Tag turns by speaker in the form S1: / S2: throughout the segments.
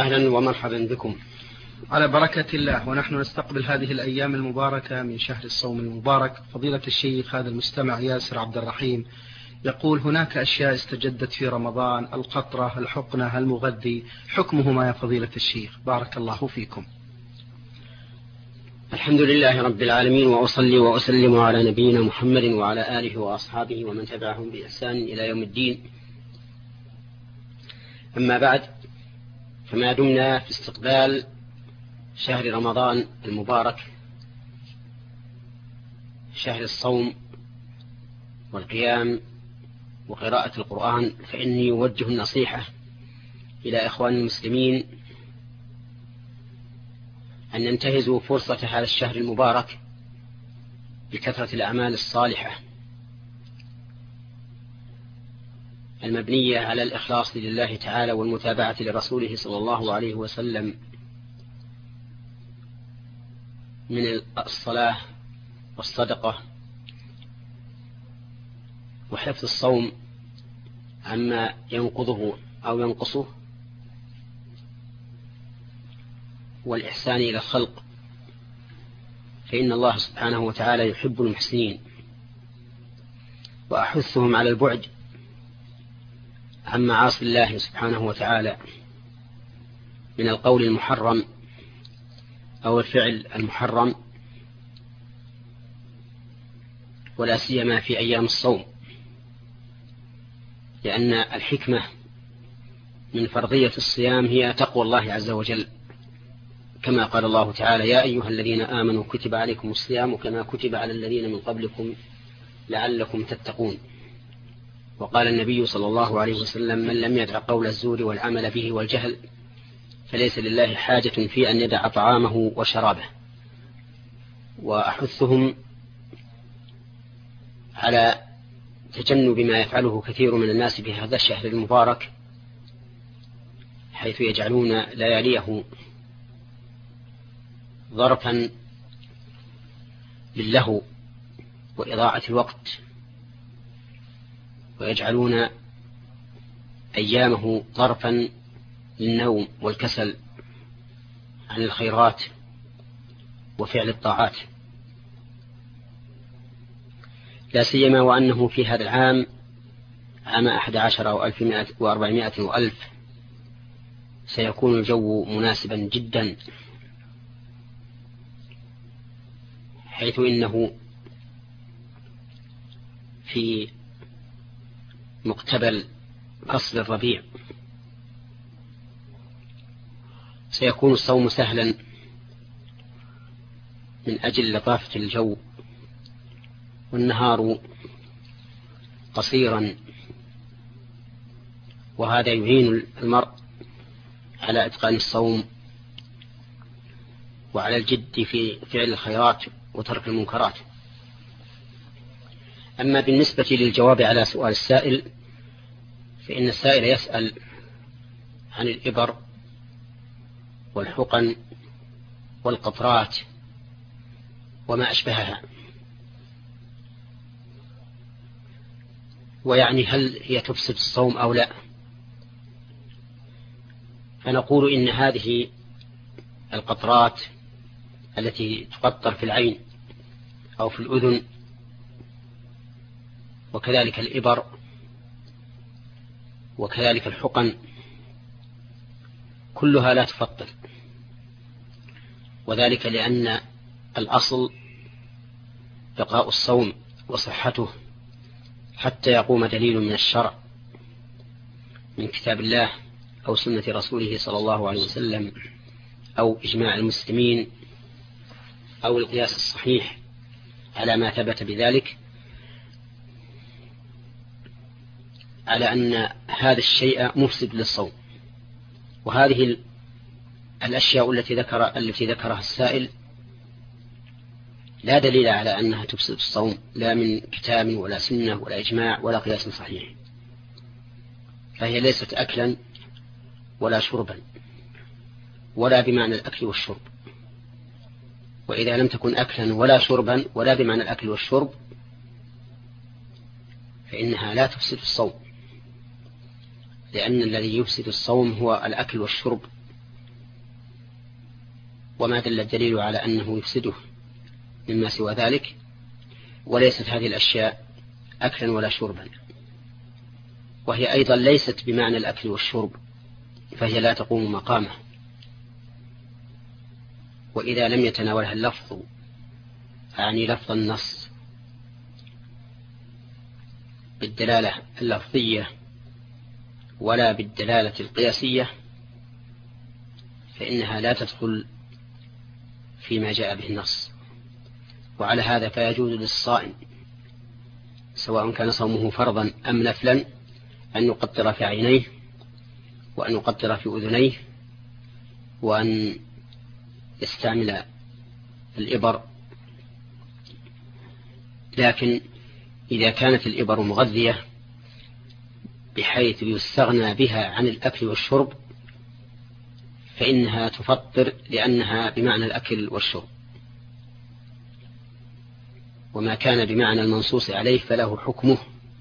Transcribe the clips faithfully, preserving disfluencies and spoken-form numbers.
S1: أهلا ومرحبا بكم.
S2: على بركة الله، ونحن نستقبل هذه الأيام المباركة من شهر الصوم المبارك. فضيلة الشيخ، هذا المستمع ياسر عبد الرحيم يقول: هناك أشياء استجدت في رمضان، القطرة، الحقنة، المغذي، حكمهما يا فضيلة الشيخ؟ بارك الله فيكم.
S1: الحمد لله رب العالمين، وأصلي وأسلم على نبينا محمد وعلى آله وأصحابه ومن تبعهم بإحسان إلى يوم الدين. أما بعد، فما دمنا في استقبال شهر رمضان المبارك، شهر الصوم والقيام وقراءة القرآن، فإني أوجه النصيحة إلى إخوان المسلمين أن ننتهزوا فرصة هذا الشهر المبارك بكثرة الأعمال الصالحة المبنية على الإخلاص لله تعالى والمتابعة لرسوله صلى الله عليه وسلم، من الصلاة والصدقة وحفظ الصوم عما ينقضه أو ينقصه، والإحسان إلى الخلق، فإن الله سبحانه وتعالى يحب المحسنين. وأحثهم على البعد عن معاصي الله سبحانه وتعالى من القول المحرم أو الفعل المحرم، ولا سيما في أيام الصوم، لأن الحكمة من فرضية الصيام هي تقوى الله عز وجل، كما قال الله تعالى: يا أيها الذين آمنوا كتب عليكم الصيام كما كتب على الذين من قبلكم لعلكم تتقون. وقال النبي صلى الله عليه وسلم: من لم يدع قول الزور والعمل به والجهل فليس لله حاجة في أن يدع طعامه وشرابه. وأحثهم على تجنب ما يفعله كثير من الناس في هذا الشهر المبارك، حيث يجعلون لياليه ظرفا للهو وإضاعة الوقت، ويجعلون أيامه ظرفا للنوم والكسل عن الخيرات وفعل الطاعات، لا سيما وأنه في هذا العام، عام أحد عشر أو ألف وأربعمائة وألف، سيكون الجو مناسبا جدا، حيث إنه في مقتبل فصل الربيع، سيكون الصوم سهلا من أجل لطافة الجو، والنهار قصيرا، وهذا يعين المرء على إتقان الصوم وعلى الجد في فعل الخيرات وترك المنكرات. أما بالنسبة للجواب على سؤال السائل، فإن السائل يسأل عن الإبر والحقن والقطرات وما أشبهها، ويعني هل هي تفسد الصوم أو لا. فنقول إن هذه القطرات التي تقطر في العين أو في الأذن، وكذلك الإبر وكذلك الحقن، كلها لا تفطر، وذلك لأن الأصل بقاء الصوم وصحته حتى يقوم دليل من الشرع من كتاب الله أو سنة رسوله صلى الله عليه وسلم أو إجماع المسلمين أو القياس الصحيح على ما ثبت بذلك، على أن هذا الشيء مفسد للصوم. وهذه الأشياء التي ذكر التي ذكرها السائل لا دليل على أنها تفسد الصوم، لا من كتاب ولا سنة ولا إجماع ولا قياس صحيح، فهي ليست أكلا ولا شربا ولا بمعنى الأكل والشرب. وإذا لم تكن أكلا ولا شربا ولا بمعنى الأكل والشرب، فإنها لا تفسد الصوم، لأن الذي يفسد الصوم هو الأكل والشرب وما دل الدليل على أنه يفسده مما سوى ذلك، وليست هذه الأشياء أكلا ولا شربا، وهي أيضا ليست بمعنى الأكل والشرب، فهي لا تقوم مقامه. وإذا لم يتناولها اللفظ، أعني لفظ النص بالدلالة اللفظية ولا بالدلالة القياسية، فإنها لا تدخل فيما جاء به النص. وعلى هذا فيجوز للصائم سواء كان صومه فرضا أم نفلا أن يقطر في عينيه، وأن يقطر في أذنيه، وأن يستعمل الإبر. لكن إذا كانت الإبر مغذية بحيث يستغنى بها عن الأكل والشرب فإنها تفطر، لأنها بمعنى الأكل والشرب. وما كان بمعنى المنصوص عليه فله حكمه،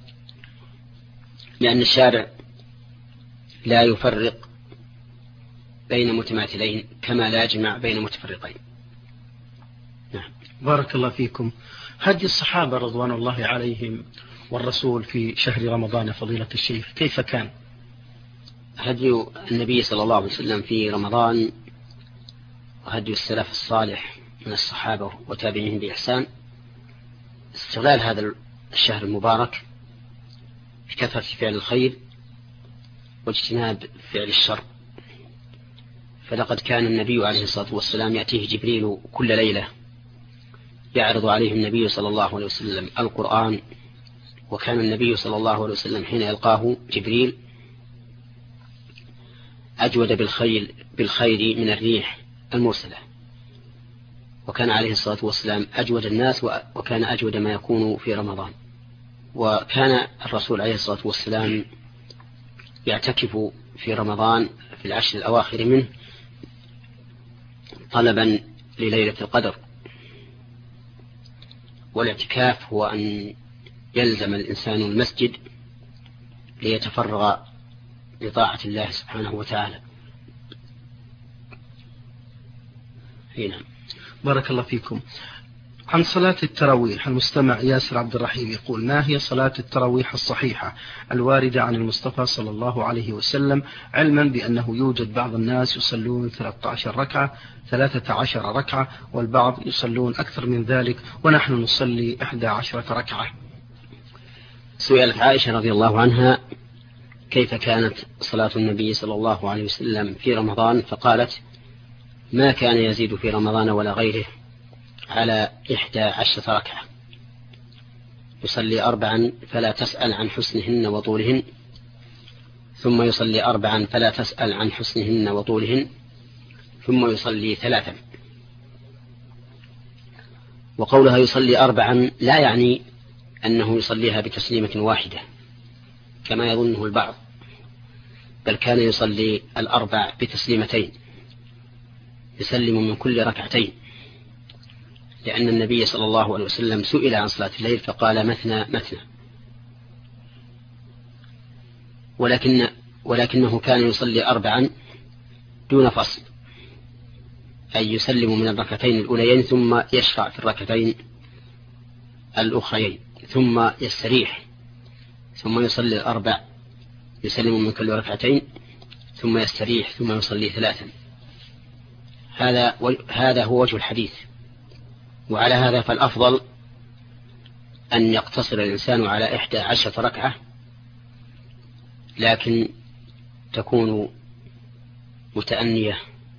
S1: لأن الشارع لا يفرق بين متماثلين كما لا يجمع بين متفرقين.
S2: نعم. بارك الله فيكم. هدي الصحابة رضوان الله عليهم والرسول في شهر رمضان فضيلة الشيخ كيف كان؟
S1: هدي النبي صلى الله عليه وسلم في رمضان وهدي السلف الصالح من الصحابة وتابعين بإحسان استغلال هذا الشهر المبارك في كثرة فعل الخير واجتناب فعل الشر. فلقد كان النبي عليه الصلاة والسلام يأتيه جبريل كل ليلة يعرض عليه النبي صلى الله عليه وسلم القرآن، وكان النبي صلى الله عليه وسلم حين يلقاه جبريل أجود بالخير, بالخير من الريح المرسلة، وكان عليه الصلاة والسلام أجود الناس، وكان أجود ما يكون في رمضان. وكان الرسول عليه الصلاة والسلام يعتكف في رمضان في العشر الأواخر منه طلبا لليلة القدر. والاعتكاف هو أن يلزم الإنسان المسجد ليتفرغ لطاعة الله سبحانه وتعالى. هنا.
S2: بارك الله فيكم. عن صلاة التراويح المستمع ياسر عبد الرحيم يقول: ما هي صلاة التراويح الصحيحة الواردة عن المصطفى صلى الله عليه وسلم، علما بأنه يوجد بعض الناس يصلون ثلاثة عشر ركعة ثلاثة عشر ركعة والبعض يصلون أكثر من ذلك ونحن نصلي إحدى عشرة ركعة.
S1: سئلت عائشة رضي الله عنها كيف كانت صلاة النبي صلى الله عليه وسلم في رمضان، فقالت: ما كان يزيد في رمضان ولا غيره على إحدى عشرة ركعة، يصلي أربعا فلا تسأل عن حسنهن وطولهن، ثم يصلي أربعا فلا تسأل عن حسنهن وطولهن، ثم يصلي ثلاثا. وقولها يصلي أربعا لا يعني أنه يصليها بتسليمة واحدة كما يظنه البعض، بل كان يصلي الأربع بتسليمتين، يسلم من كل ركعتين، لأن النبي صلى الله عليه وسلم سئل عن صلاة الليل فقال: مثنى مثنى. ولكن ولكنه كان يصلي أربعا دون فصل، أي يسلم من الركعتين الأوليين ثم يشرع في الركعتين الأخرين، ثم يستريح، ثم يصلي الأربع يسلم من كل ركعتين، ثم يستريح، ثم يصلي ثلاثا. هذا هذا هو وجه الحديث. وعلى هذا فالأفضل أن يقتصر الإنسان على إحدى عشرة ركعة، لكن تكون متأنية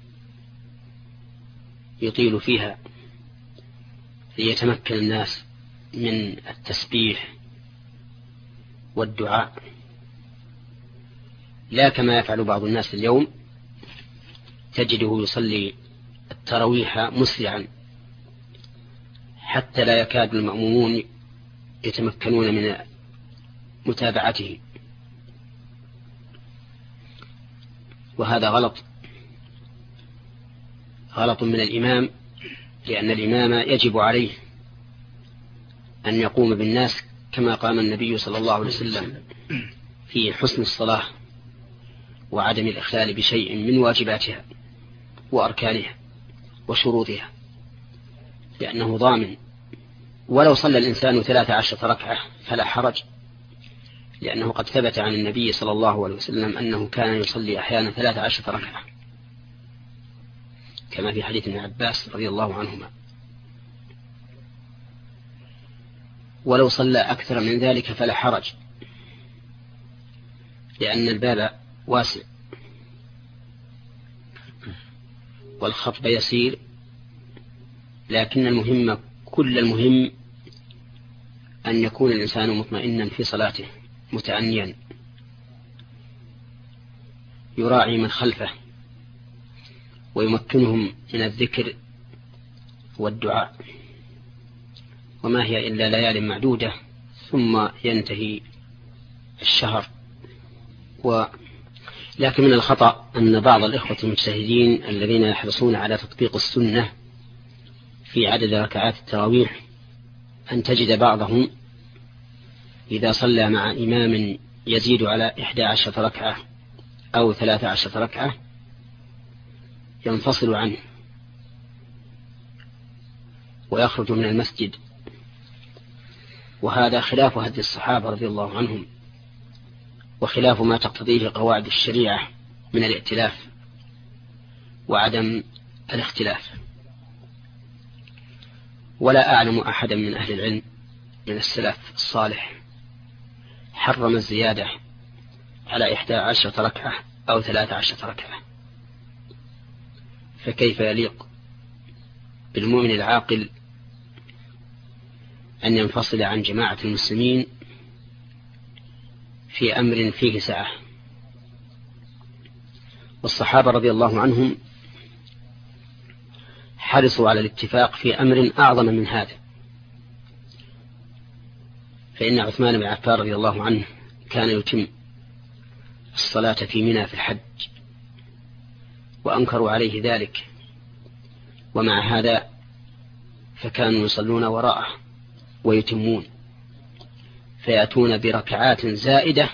S1: يطيل فيها ليتمكن الناس من التسبيح والدعاء، لا كما يفعل بعض الناس اليوم، تجده يصلي التراويح مسرعا حتى لا يكاد المأمومون يتمكنون من متابعته، وهذا غلط غلط من الإمام، لأن الإمام يجب عليه أن يقوم بالناس كما قام النبي صلى الله عليه وسلم في حسن الصلاة وعدم الإخلال بشيء من واجباتها وأركانها. وشروطها، لأنه ضامن. ولو صلى الإنسان ثلاث عشرة ركعة فلا حرج، لأنه قد ثبت عن النبي صلى الله عليه وسلم أنه كان يصلي أحيانا ثلاث عشرة ركعة، كما في حديث ابن عباس رضي الله عنهما. ولو صلى أكثر من ذلك فلا حرج، لأن الباب واسع والخطب يسير، لكن المهم كل المهم أن يكون الإنسان مطمئنا في صلاته متأنيا يراعي من خلفه ويمكنهم من الذكر والدعاء. وما هي إلا ليال معدودة ثم ينتهي الشهر. و لكن من الخطأ أن بعض الإخوة المجتهدين الذين يحرصون على تطبيق السنة في عدد ركعات التراويح أن تجد بعضهم إذا صلى مع إمام يزيد على إحدى عشرة ركعة أو ثلاث عشرة ركعة ينفصل عنه ويخرج من المسجد، وهذا خلاف هدي الصحابة رضي الله عنهم، وخلاف ما تقتضيه قواعد الشريعة من الائتلاف وعدم الاختلاف. ولا أعلم أحدا من أهل العلم من السلف الصالح حرم الزيادة على إحدى عشرة ركعة أو ثلاث عشرة ركعة، فكيف يليق بالمؤمن العاقل أن ينفصل عن جماعة المسلمين في أمر فيه سعة؟ والصحابة رضي الله عنهم حرصوا على الاتفاق في أمر أعظم من هذا، فإن عثمان بن عفان رضي الله عنه كان يتم الصلاة في منى في الحج وأنكروا عليه ذلك، ومع هذا فكانوا يصلون وراءه ويتمون، فيأتون بركعات زائدة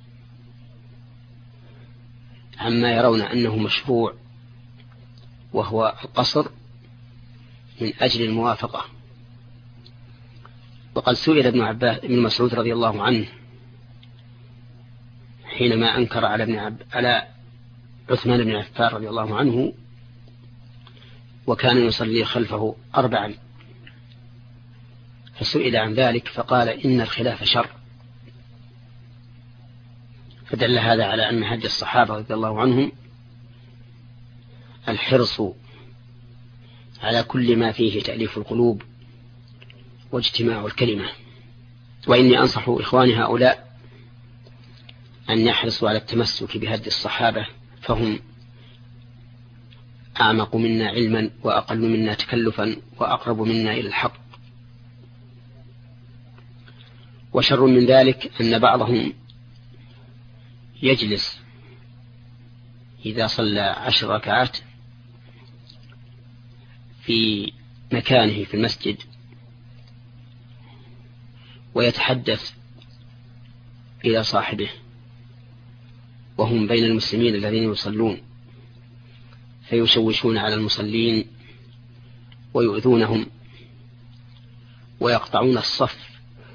S1: عما يرون أنه مشروع وهو القصر من أجل الموافقة. وقد سئل ابن عباس ابن مسعود رضي الله عنه حينما أنكر على ابن عب على عثمان بن عفان رضي الله عنه وكان يصلي خلفه أربعا، فسئل عن ذلك فقال إن الخلاف شر. فدل هذا على أن هدي الصحابة رضي الله عنهم الحرص على كل ما فيه تأليف القلوب واجتماع الكلمة. وإني أنصح إخواني هؤلاء أن يحرصوا على التمسك بهدي الصحابة، فهم أعمق منا علما وأقل منا تكلفا وأقرب منا إلى الحق. وشر من ذلك أن بعضهم يجلس إذا صلى عشر ركعات في مكانه في المسجد ويتحدث إلى صاحبه وهم بين المسلمين الذين يصلون، فيشوشون على المصلين ويؤذونهم ويقطعون الصف،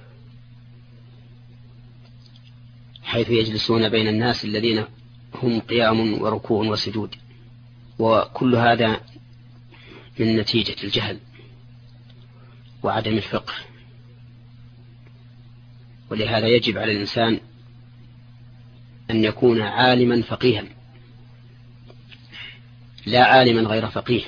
S1: حيث يجلسون بين الناس الذين هم قيام وركوع وسجود. وكل هذا من نتيجة الجهل وعدم الفقه. ولهذا يجب على الإنسان أن يكون عالما فقيها، لا عالما غير فقيه.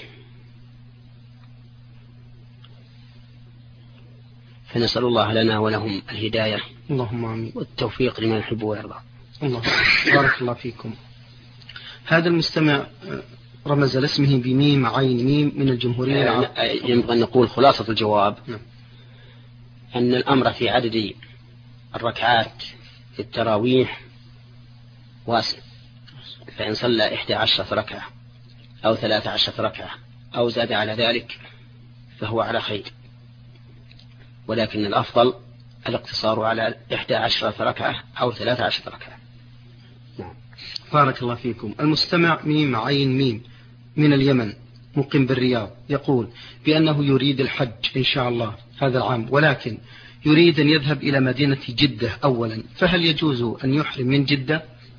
S1: فنسأل الله لنا ولهم الهداية
S2: اللهم آمين
S1: والتوفيق لما يحب ويرضى.
S2: الله بارك الله فيكم. هذا المستمع رمز لاسمه بميم عين ميم من الجمهورية.
S1: ينبغي أن نقول خلاصة الجواب
S2: نعم.
S1: أن الأمر في عدد الركعات في التراويح واسع، فإن صلى إحدى عشرة ركعة أو ثلاث عشرة ركعة أو زاد على ذلك فهو على خير، ولكن الأفضل الاقتصار على إحدى عشرة ركعة أو ثلاث عشرة ركعة.
S2: نعم. بارك الله فيكم. المستمع ميم عين ميم من اليمن مقيم بالرياض يقول بأنه يريد الحج إن شاء الله هذا العام، ولكن يريد أن يذهب إلى مدينة جدة أولا، فهل يجوز أن يحرم من جدة؟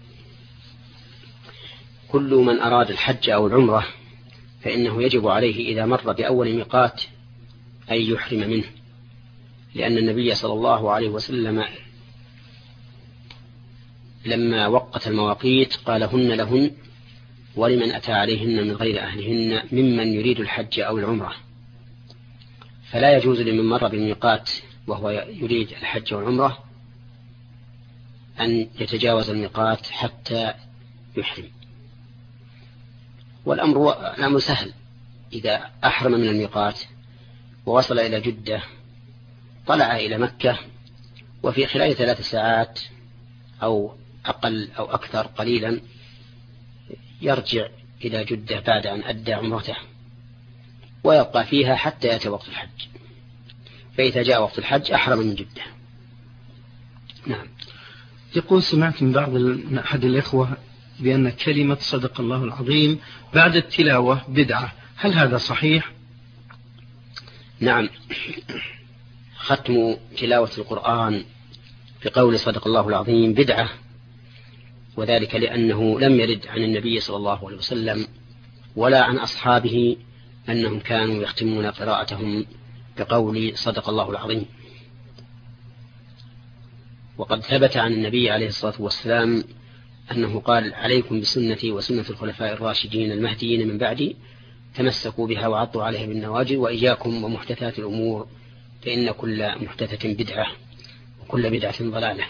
S1: كل من أراد الحج أو العمرة فإنه يجب عليه إذا مر بأول ميقات أن يحرم منه، لأن النبي صلى الله عليه وسلم لما وقت المواقيت قال هن لهن ولمن أتى عليهن من غير أهلهن ممن يريد الحج أو العمرة. فلا يجوز لمن مر بالميقات وهو يريد الحج والعمرة أن يتجاوز الميقات حتى يحرم. والأمر الأمر سهل، إذا أحرم من الميقات ووصل إلى جدة طلع إلى مكة، وفي خلال ثلاث ساعات أو أقل أو أكثر قليلا يرجع إلى جدة بعد أن أدى عمرته ويبقى فيها حتى يأتي وقت الحج، فإذا جاء وقت الحج أحرم من جدة. نعم.
S2: يقول سمعت من بعض أحد الإخوة بأن كلمة صدق الله العظيم بعد التلاوة بدعة، هل هذا صحيح؟
S1: نعم، ختم تلاوة القرآن بقول صدق الله العظيم بدعة، وذلك لأنه لم يرد عن النبي صلى الله عليه وسلم ولا عن أصحابه أنهم كانوا يختمون قراءتهم بقول صدق الله العظيم. وقد ثبت عن النبي عليه الصلاة والسلام أنه قال عليكم بسنتي وسنة الخلفاء الراشدين المهديين من بعدي، تمسكوا بها وعضوا عليها بالنواجذ، وإياكم ومحدثات الأمور فإن كل محدثة بدعة وكل بدعة ضلالة.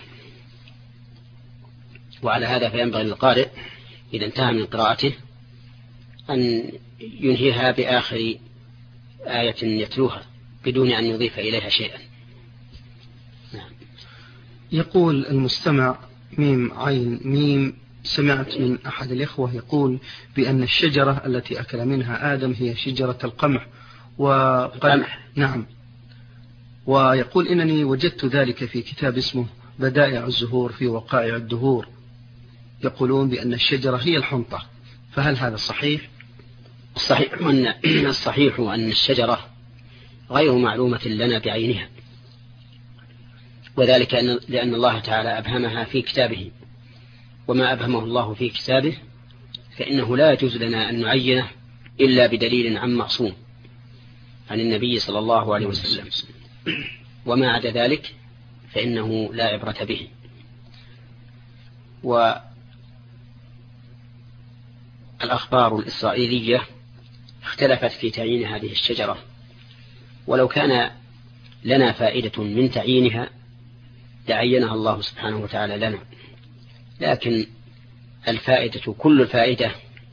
S1: وعلى هذا فينبغي للقارئ إذا انتهى من قراءته أن ينهيها بآخر آية يتلوها بدون أن يضيف إليها شيئا. نعم.
S2: يقول المستمع ميم عين ميم، سمعت من أحد الإخوة يقول بأن الشجرة التي أكل منها آدم هي شجرة القمح وقد نعم، ويقول إنني وجدت ذلك في كتاب اسمه بدائع الزهور في وقائع الدهور، يقولون بأن الشجرة هي الحنطة، فهل هذا صحيح؟
S1: الصحيح أن الصحيح أن الشجرة غير معلومة لنا بعينها، وذلك لأن الله تعالى أبهمها في كتابه، وما أبهمه الله في كتابه فإنه لا يجوز لنا أن نعينه إلا بدليل عن معصوم عن النبي صلى الله عليه وسلم، وما عدا ذلك فإنه لا عبرة به. والأخبار الإسرائيلية اختلفت في تعيين هذه الشجرة، ولو كان لنا فائدة من تعيينها لعينها الله سبحانه وتعالى لنا، لكن الفائدة كل الفائدة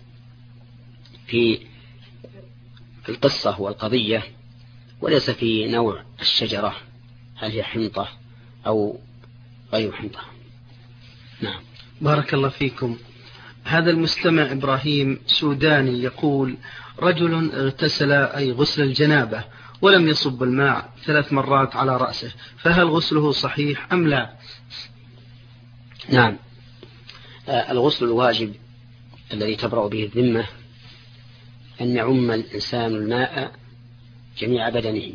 S1: في القصة والقضية وليس في نوع الشجرة هل هي حنطة أو غير حنطة. نعم.
S2: بارك الله فيكم. هذا المستمع إبراهيم سوداني يقول رجل اغتسل أي غسل الجنابة ولم يصب الماء ثلاث مرات على رأسه، فهل غسله صحيح أم لا؟
S1: نعم، الغسل الواجب الذي تبرأ به الذمة أن يعم الإنسان الماء جميع بدنه،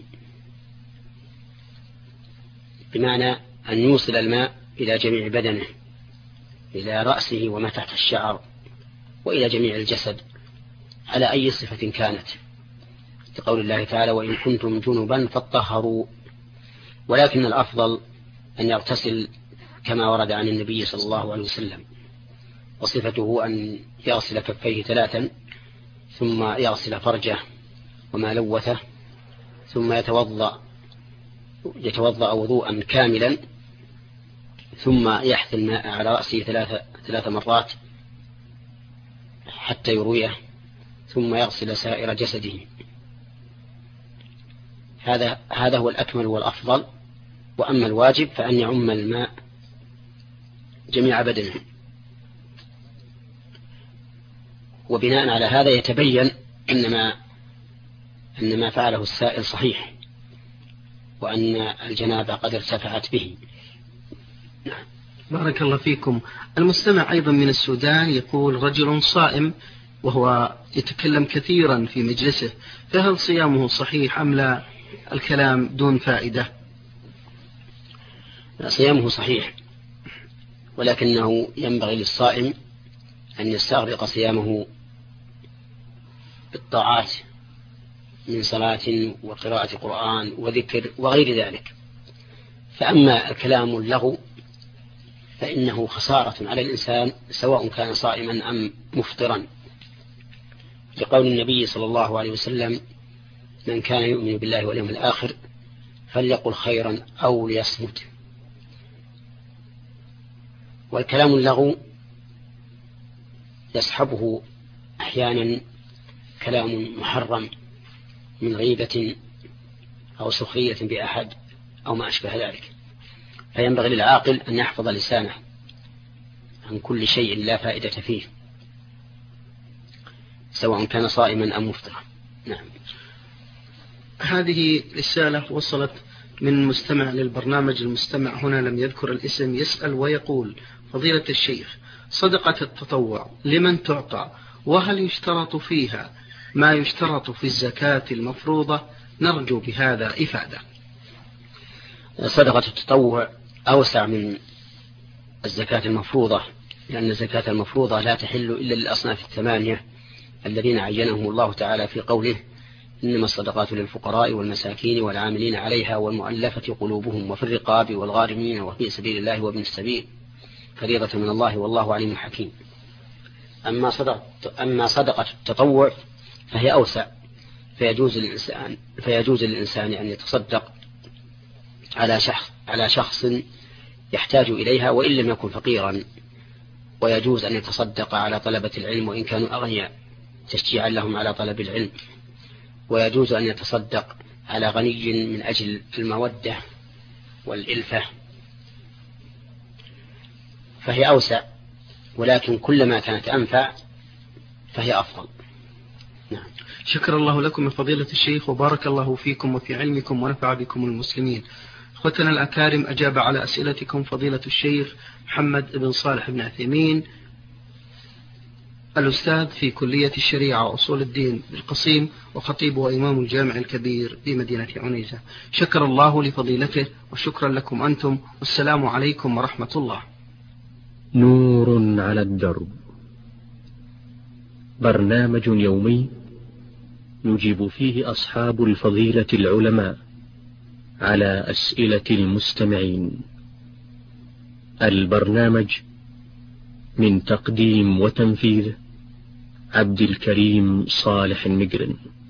S1: بمعنى أن يوصل الماء إلى جميع بدنه، إلى رأسه وما تحت الشعر وإلى جميع الجسد على أي صفة كانت، لقول الله تعالى وإن كنتم جنبا فاطهروا. ولكن الأفضل أن يغتسل كما ورد عن النبي صلى الله عليه وسلم، وصفته أن يغسل كفيه ثلاثا ثم يغسل فرجه وما لوثه ثم يتوضأ يتوضأ وضوءا كاملا ثم يحث الماء على رأسه ثلاث ثلاث مرات حتى يرويه ثم يغسل سائر جسده. هذا هذا هو الأكمل والأفضل. وأما الواجب فأن يعم الماء جميع بدنه. وبناء على هذا يتبين أن ما أن ما فعله السائل صحيح، وأن الجنابة قد ارتفعت به.
S2: بارك الله فيكم. المستمع أيضا من السودان يقول رجل صائم وهو يتكلم كثيرا في مجلسه، فهل صيامه صحيح أم لا الكلام دون فائدة؟
S1: صيامه صحيح، ولكنه ينبغي للصائم أن يستغرق صيامه بالطاعات من صلاة وقراءة قرآن وذكر وغير ذلك. فأما الكلام اللغو فإنه خسارة على الإنسان سواء كان صائما أم مفطرا، لقول النبي صلى الله عليه وسلم: من كان يؤمن بالله واليوم الآخر فليقل خيرا أو ليصمت. والكلام اللغو يصحبه أحيانا كلام محرم من غيبة أو سخرية بأحد أو ما أشبه ذلك، فينبغي للعاقل أن يحفظ لسانه عن كل شيء لا فائدة فيه سواء كان صائما أم مفطرا. نعم.
S2: هذه رسالة وصلت من مستمع للبرنامج. المستمع هنا لم يذكر الاسم، يسأل ويقول: فضيلة الشيخ، صدقة التطوع لمن تعطى؟ وهل يشترط فيها ما يشترط في الزكاة المفروضة؟ نرجو بهذا إفادة.
S1: صدقة التطوع أوسع من الزكاة المفروضة، لأن الزكاة المفروضة لا تحل إلا للأصناف الثمانية الذين عينهم الله تعالى في قوله: إنما الصدقات للفقراء والمساكين والعاملين عليها والمؤلفة قلوبهم وفي الرقاب والغارمين وفي سبيل الله وابن السبيل فريضة من الله والله عليم حكيم. أما صدقة, أما صدقة التطوع فهي أوسع، فيجوز للإنسان, فيجوز للإنسان أن يتصدق على شخص, على شخص يحتاج إليها وإن لم يكن فقيرا، ويجوز أن يتصدق على طلبة العلم وإن كانوا أغنياء تشجيعا لهم على طلب العلم، ويجوز أن يتصدق على غني من أجل المودة والإلفة، فهي أوسع، ولكن كلما كانت أنفع فهي أفضل. نعم.
S2: شكر الله لكم من فضيلة الشيخ، وبارك الله فيكم وفي علمكم ونفع بكم المسلمين. أخوتنا الأكارم، أجاب على أسئلتكم فضيلة الشيخ محمد بن صالح بن عثيمين، الأستاذ في كلية الشريعة وأصول الدين بالقصيم، وخطيب وإمام الجامع الكبير بمدينة عنيزة. شكر الله لفضيلته وشكرا لكم أنتم، والسلام عليكم ورحمة الله.
S3: نور على الدرب، برنامج يومي يجيب فيه أصحاب الفضيلة العلماء على أسئلة المستمعين. البرنامج من تقديم وتنفيذ عبد الكريم صالح المقرن.